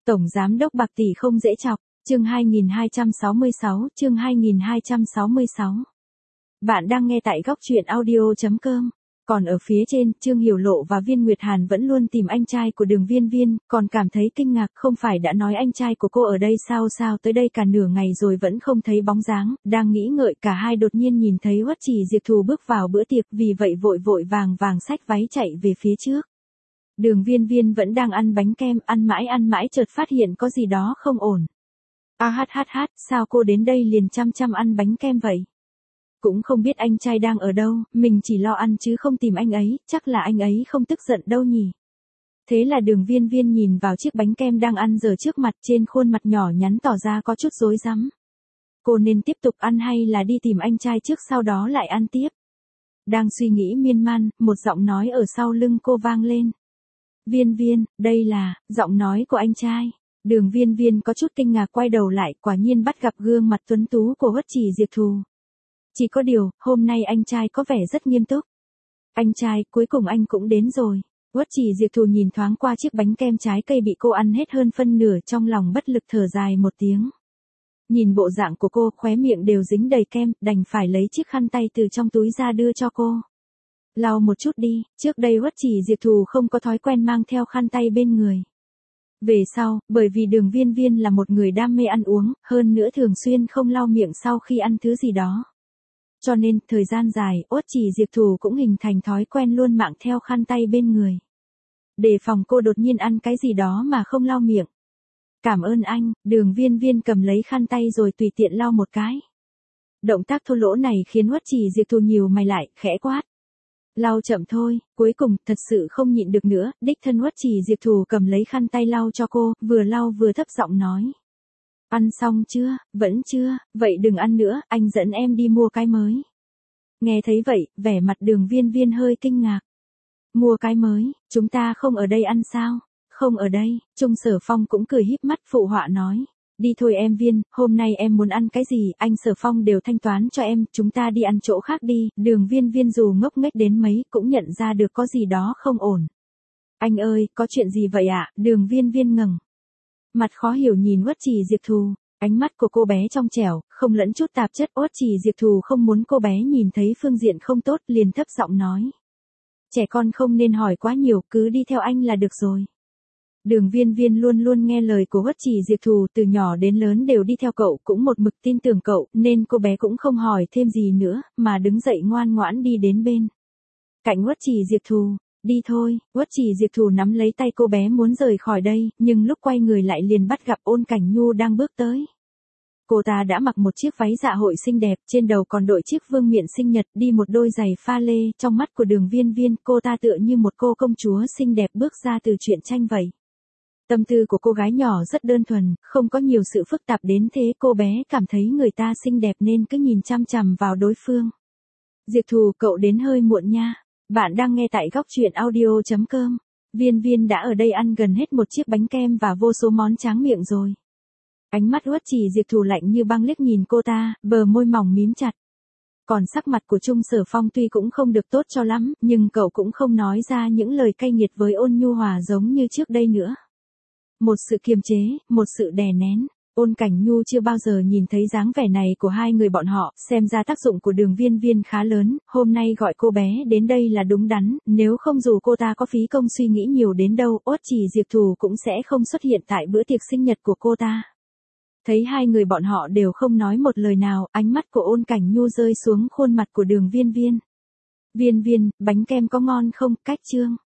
Tổng giám đốc bạc tỷ không dễ chọc, chương 2266, chương 2266. Bạn đang nghe tại góc truyện audio.com. Còn ở phía trên, Trương Hiểu Lộ và Viên Nguyệt Hàn vẫn luôn tìm anh trai của Đường Viên Viên, còn cảm thấy kinh ngạc, không phải đã nói anh trai của cô ở đây sao tới đây cả nửa ngày rồi vẫn không thấy bóng dáng, đang nghĩ ngợi cả hai đột nhiên nhìn thấy Uất Trì Diệp Thù bước vào bữa tiệc, vì vậy vội vàng xách váy chạy về phía trước. Đường Viên Viên vẫn đang ăn bánh kem, ăn mãi chợt phát hiện có gì đó không ổn. Sao cô đến đây liền chăm ăn bánh kem vậy? Cũng không biết anh trai đang ở đâu, mình chỉ lo ăn chứ không tìm anh ấy, chắc là anh ấy không tức giận đâu nhỉ. Thế là Đường Viên Viên nhìn vào chiếc bánh kem đang ăn dở trước mặt, trên khuôn mặt nhỏ nhắn tỏ ra có chút rối rắm. Cô nên tiếp tục ăn hay là đi tìm anh trai trước sau đó lại ăn tiếp? Đang suy nghĩ miên man, một giọng nói ở sau lưng cô vang lên. Viên Viên, đây là giọng nói của anh trai. Đường Viên Viên có chút kinh ngạc quay đầu lại, quả nhiên bắt gặp gương mặt tuấn tú của Uất Trì Diệp Thù. Chỉ có điều, hôm nay anh trai có vẻ rất nghiêm túc. Anh trai, cuối cùng anh cũng đến rồi. Uất Trì Diệp Thù nhìn thoáng qua chiếc bánh kem trái cây bị cô ăn hết hơn phân nửa, trong lòng bất lực thở dài một tiếng. Nhìn bộ dạng của cô, khóe miệng đều dính đầy kem, đành phải lấy chiếc khăn tay từ trong túi ra đưa cho cô. Lau một chút đi, trước đây Uất Trì Diệp Thù không có thói quen mang theo khăn tay bên người. Về sau, bởi vì Đường Viên Viên là một người đam mê ăn uống, hơn nữa thường xuyên không lau miệng sau khi ăn thứ gì đó. Cho nên, thời gian dài, Uất Trì Diệp Thù cũng hình thành thói quen luôn mang theo khăn tay bên người. Đề phòng cô đột nhiên ăn cái gì đó mà không lau miệng. Cảm ơn anh, Đường Viên Viên cầm lấy khăn tay rồi tùy tiện lau một cái. Động tác thô lỗ này khiến Uất Trì Diệp Thù nhíu mày lại, khẽ quát. Lau chậm thôi, cuối cùng, thật sự không nhịn được nữa, đích thân Uất Trì Diệp Thù cầm lấy khăn tay lau cho cô, vừa lau vừa thấp giọng nói. Ăn xong chưa, vẫn chưa, vậy đừng ăn nữa, anh dẫn em đi mua cái mới. Nghe thấy vậy, vẻ mặt Đường Viên Viên hơi kinh ngạc. Mua cái mới, chúng ta không ở đây ăn sao? Không ở đây, Trung Sở Phong cũng cười híp mắt phụ họa nói. Đi thôi em Viên, hôm nay em muốn ăn cái gì, anh Sở Phong đều thanh toán cho em, chúng ta đi ăn chỗ khác đi. Đường Viên Viên dù ngốc nghếch đến mấy, cũng nhận ra được có gì đó không ổn. Anh ơi, có chuyện gì vậy ạ? Đường Viên Viên ngẩng mặt khó hiểu nhìn Uất Trì Diệp Thù, ánh mắt của cô bé trong trẻo, không lẫn chút tạp chất. Uất Trì Diệp Thù không muốn cô bé nhìn thấy phương diện không tốt, liền thấp giọng nói. Trẻ con không nên hỏi quá nhiều, cứ đi theo anh là được rồi. Đường Viên Viên luôn nghe lời của Uất Trì Diệp Thù, từ nhỏ đến lớn đều đi theo cậu, cũng một mực tin tưởng cậu, nên cô bé cũng không hỏi thêm gì nữa, mà đứng dậy ngoan ngoãn đi đến bên cạnh Uất Trì Diệp Thù. Đi thôi, Uất Trì Diệp Thù nắm lấy tay cô bé muốn rời khỏi đây, nhưng lúc quay người lại liền bắt gặp Ôn Cảnh Nhu đang bước tới. Cô ta đã mặc một chiếc váy dạ hội xinh đẹp, trên đầu còn đội chiếc vương miện sinh nhật, đi một đôi giày pha lê, trong mắt của Đường Viên Viên, cô ta tựa như một cô công chúa xinh đẹp bước ra từ truyện tranh vậy. Tâm tư của cô gái nhỏ rất đơn thuần, không có nhiều sự phức tạp đến thế, cô bé cảm thấy người ta xinh đẹp nên cứ nhìn chằm vào đối phương. Diệp Thù, cậu đến hơi muộn nha. Bạn đang nghe tại góc truyện audio.com. Viên Viên đã ở đây ăn gần hết một chiếc bánh kem và vô số món tráng miệng rồi. Ánh mắt Uất Trì Diệp Thù lạnh như băng liếc nhìn cô ta, bờ môi mỏng mím chặt. Còn sắc mặt của Trung Sở Phong tuy cũng không được tốt cho lắm, nhưng cậu cũng không nói ra những lời cay nghiệt với Ôn Nhu Hòa giống như trước đây nữa. Một sự kiềm chế, một sự đè nén. Ôn Cảnh Nhu chưa bao giờ nhìn thấy dáng vẻ này của hai người bọn họ, xem ra tác dụng của Đường Viên Viên khá lớn, hôm nay gọi cô bé đến đây là đúng đắn, nếu không dù cô ta có phí công suy nghĩ nhiều đến đâu, Uất Trì Diệp Thù cũng sẽ không xuất hiện tại bữa tiệc sinh nhật của cô ta. Thấy hai người bọn họ đều không nói một lời nào, ánh mắt của Ôn Cảnh Nhu rơi xuống khuôn mặt của Đường Viên Viên. Viên Viên, bánh kem có ngon không, cách chương?